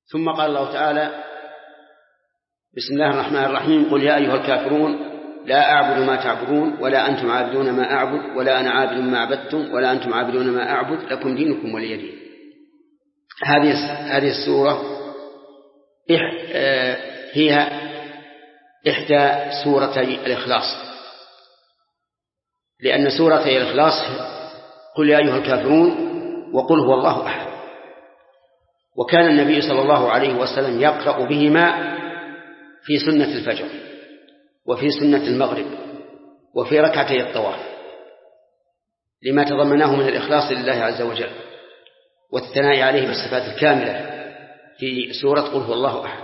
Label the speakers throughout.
Speaker 1: ثم قال الله تعالى: بسم الله الرحمن الرحيم: قل يا أيها الكافرون لا أعبد ما تعبدون ولا أنتم عابدون ما أعبد ولا أنا عابد ما عبدتم ولا أنتم عابدون ما أعبد لكم دينكم ولي دين. هذه السورة هي إحدى سورتي الإخلاص، لأن سورتي الإخلاص قل يا أيها الكافرون وقل هو الله أحد. وكان النبي صلى الله عليه وسلم يقرأ بهما في سنة الفجر وفي سنة المغرب وفي ركعتي الطواف، لما تضمناه من الإخلاص لله عز وجل والثناء عليه بالصفات الكاملة في سورة قل هو الله أحد.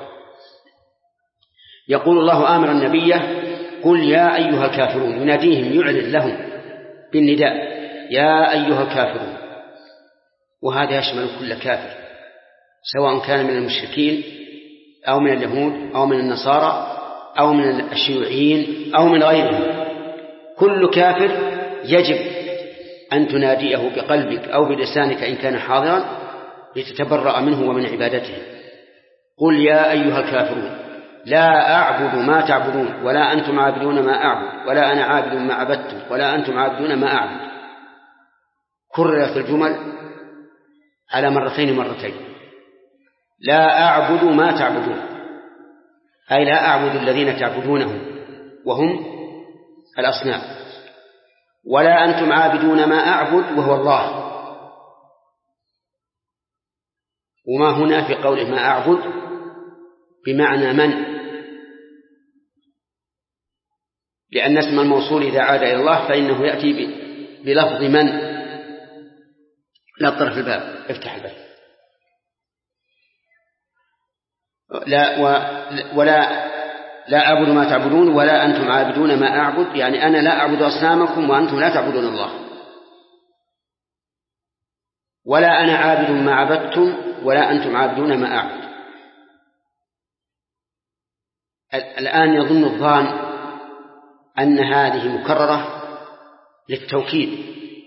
Speaker 1: يقول الله آمر النبي: قل يا أيها الكافرون، يناديهم، يعلن لهم بالنداء: يا أيها الكافرون. وهذا يشمل كل كافر، سواء كان من المشركين أو من اليهود أو من النصارى أو من الشيوعيين أو من غيرهم. كل كافر يجب أن تناديه بقلبك أو بلسانك إن كان حاضرا لتتبرأ منه ومن عبادته. قل يا أيها الكافرون لا أعبد ما تعبدون ولا أنتم عابدون ما أعبد ولا أنا عابد ما عبدتم ولا أنتم عابدون ما أعبد. كررت الجمل على مرتين. لا أعبد ما تعبدون، أي لا أعبد الذين تعبدونهم وهم الأصنام، ولا أنتم عابدون ما أعبد وهو الله. وما هنا في قوله ما أعبد بمعنى من، لأن اسم الموصول إذا عاد إلى الله فإنه يأتي بلفظ من. لا طرف الباب، افتح الباب. لا أعبد ما تعبدون ولا أنتم عابدون ما أعبد، يعني أنا لا أعبد أصنامكم وأنتم لا تعبدون الله. ولا أنا عابد ما عبدتم ولا أنتم عابدون ما أعبد. الآن يظن الظان أن هذه مكررة للتوكيد،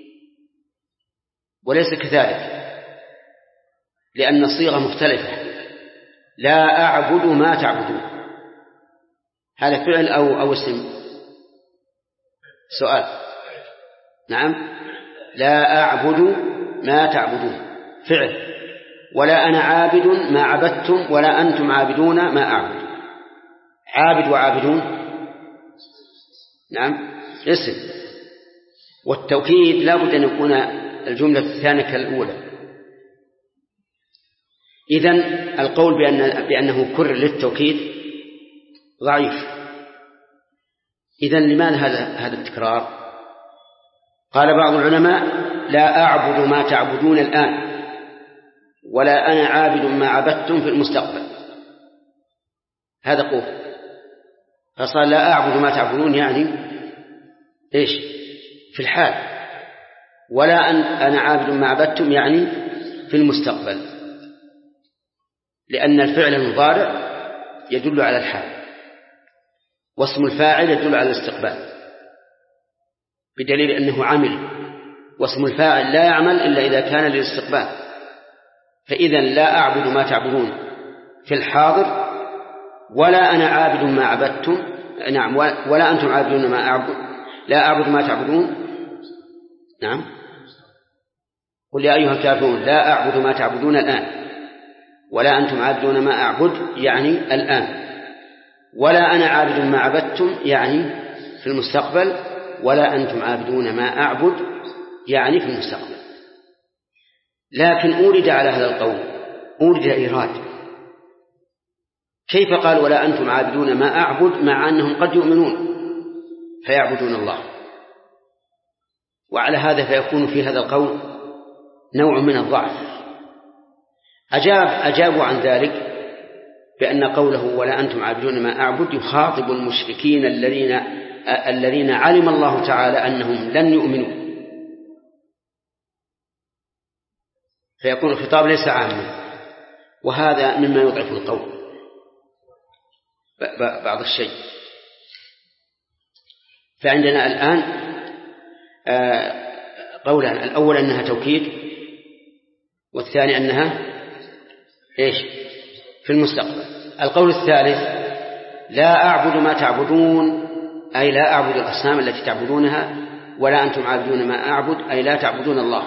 Speaker 1: وليس كذلك، لأن الصيغة مختلفة. لا أعبد ما تعبدون، هذا فعل أو اسم؟ سؤال. نعم، لا أعبد ما تعبدون فعل. ولا أنا عابد ما عبدتم ولا أنتم عابدون ما أعبد. عابد وعابدون نعم اسم، والتوكيد لا بد أن يكون الجملة الثانية كالأولى. إذن القول بأنه كرر للتوكيد ضعيف. إذن لماذا هذا التكرار؟ قال بعض العلماء: لا أعبد ما تعبدون الآن ولا أنا عابد ما عبدتم في المستقبل. هذا قول، فصار لا أعبد ما تعبدون يعني إيش؟ في الحال. ولا أنا عابد ما عبدتم يعني في المستقبل، لأن الفعل المضارع يدل على الحال، واسم الفاعل يدل على الاستقبال، بدليل أنه عمل، واسم الفاعل لا يعمل إلا إذا كان للاستقبال. فإذا لا أعبد ما تعبدون في الحاضر، ولا أنا عابد ما عبدتم، نعم، ولا أنتم عابدون ما أعبد. لا أعبد ما تعبدون، نعم. قل يا أيها الكافرون لا أعبد ما تعبدون الآن ولا أنتم عابدون ما أعبد يعني الآن. ولا أنا عابد ما عبدتم يعني في المستقبل. ولا أنتم عابدون ما أعبد يعني في المستقبل. لكن أورد على هذا القول أورد إيراد. كيف قال ولا أنتم عابدون ما أعبد مع أنهم قد يؤمنون فيعبدون الله؟ وعلى هذا فيكون في هذا القول نوع من الضعف. أجابوا عن ذلك بأن قوله ولا أنتم عابدون ما أعبد يخاطب المشركين الذين علم الله تعالى أنهم لن يؤمنوا، فيكون الخطاب ليس عاما، وهذا مما يضعف القول بعض الشيء. فعندنا الآن قولان: الأول أنها توكيد، والثاني أنها إيش؟ في المستقبل. القول الثالث: لا أعبد ما تعبدون، أي لا أعبد الأصنام التي تعبدونها، ولا أنتم عابدون ما أعبد، أي لا تعبدون الله.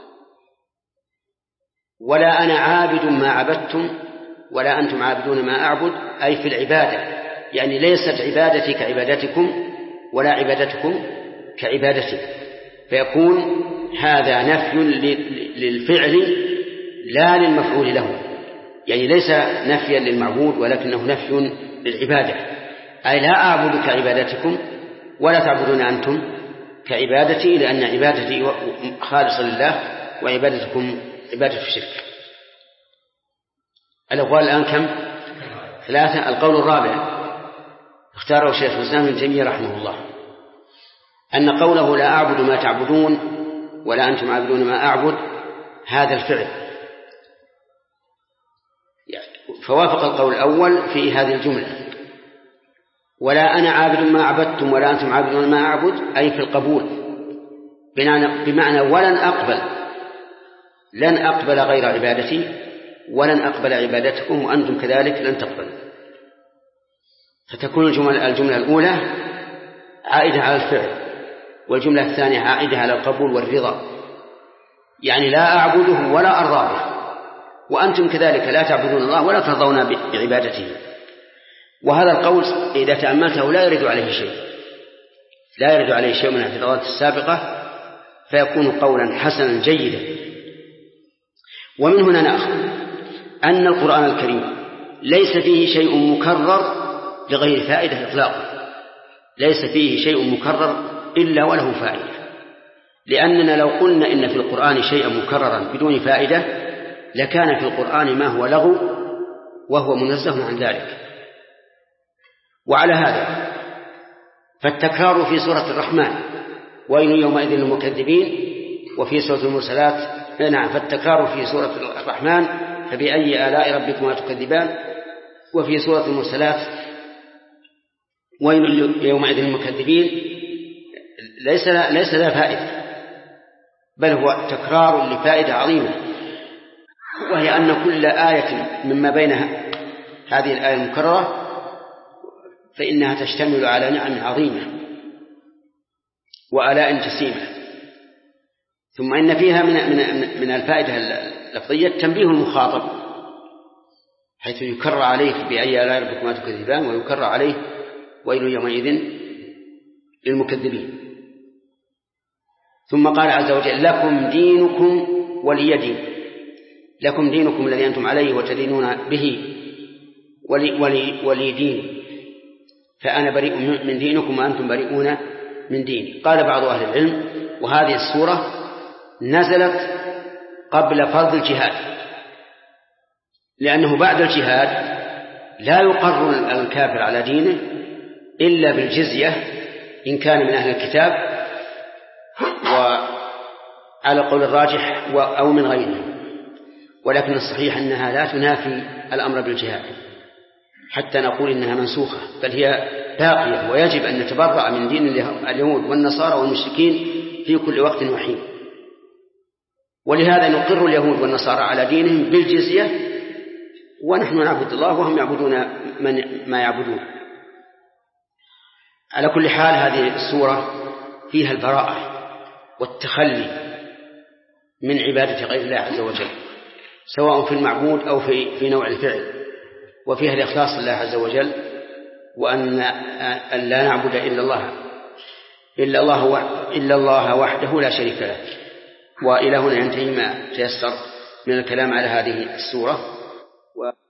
Speaker 1: ولا أنا عابد ما عبدتم ولا أنتم عابدون ما أعبد، أي في العبادة، يعني ليست عبادتي كعبادتكم ولا عبادتكم كعبادتي، فيكون هذا نفي للفعل لا للمفعول له، يعني ليس نفيا للمعبود ولكنه نفي للعبادة، أي لا أعبد كعبادتكم ولا تعبدون أنتم كعبادتي، لأن عبادتي خالصة لله وعبادتكم عبادة الشرك. الأقوال الآن كم؟ 3. القول الرابع اختاره شيخ الإسلام ابن تيمية رحمه الله، أن قوله لا أعبد ما تعبدون ولا أنتم عابدون ما أعبد هذا الفعل، فوافق القول الأول في هذه الجملة: ولا أنا عابد ما عبدتم ولا أنتم عابدون ما أعبد، أي في القبول، بمعنى لن أقبل غير عبادتي ولن أقبل عبادتكم وأنتم كذلك لن تقبلوا. فتكون الجملة الأولى عائدة على الفعل، والجملة الثانية عائدة على القبول والرضا، يعني لا أعبده ولا أرضى به، وأنتم كذلك لا تعبدون الله ولا ترضون بعبادته. وهذا القول إذا تأملته لا يرد عليه شيء من الاعتراضات السابقة، فيكون قولا حسنا جيدا. ومن هنا نأخذ أن القرآن الكريم ليس فيه شيء مكرر لغير فائدة إطلاقا، ليس فيه شيء مكرر إلا وله فائدة، لأننا لو قلنا إن في القرآن شيئا مكررا بدون فائدة لكان في القرآن ما هو لغو وهو منزه عن ذلك. وعلى هذا فالتكرار في سورة الرحمن ويل يومئذ للمكذبين، وفي سورة المرسلات فالتكرار في سورة الرحمن فبأي آلاء ربكما تكذبان، وفي سورة المرسلات ويل يومئذ للمكذبين ليس لا فائدة، بل هو تكرار لفائدة عظيمة، وهي أن كل آية مما بين هذه الآية المكررة فإنها تشتمل على نعم عظيمة وآلاء جسيمة. ثم إن فيها من الفائدة اللفظية تنبيه المخاطب، حيث يكرر عليه بأي آلاء ربكما تكذبان، ويكرر عليه ويل يومئذ للمكذبين. ثم قال عز وجل لكم دينكم ولي دين، لكم دينكم الذي أنتم عليه وتدينون به ولي دين، فأنا بريء من دينكم وأنتم بريئون من ديني. قال بعض أهل العلم وهذه السورة نزلت قبل فرض الجهاد، لأنه بعد الجهاد لا يقر الكافر على دينه إلا بالجزية إن كان من أهل الكتاب، وعلى قول الراجح أو من غيره، ولكن الصحيح أنها لا تنافي الأمر بالجهاد حتى نقول إنها منسوخة، بل هي باقية، ويجب أن نتبرأ من دين اليهود والنصارى والمشركين في كل وقت وحين. ولهذا نقر اليهود والنصارى على دينهم بالجزية، ونحن نعبد الله وهم يعبدون ما يعبدون. على كل حال هذه السورة فيها البراءة والتخلي من عبادة غير الله عز وجل، سواء في المعبود أو في نوع الفعل، وفيها الإخلاص لله عز وجل، وأن لا نعبد إلا الله وحده لا شريك له. وإلى هنا ينتهي ما تيسر من الكلام على هذه السورة.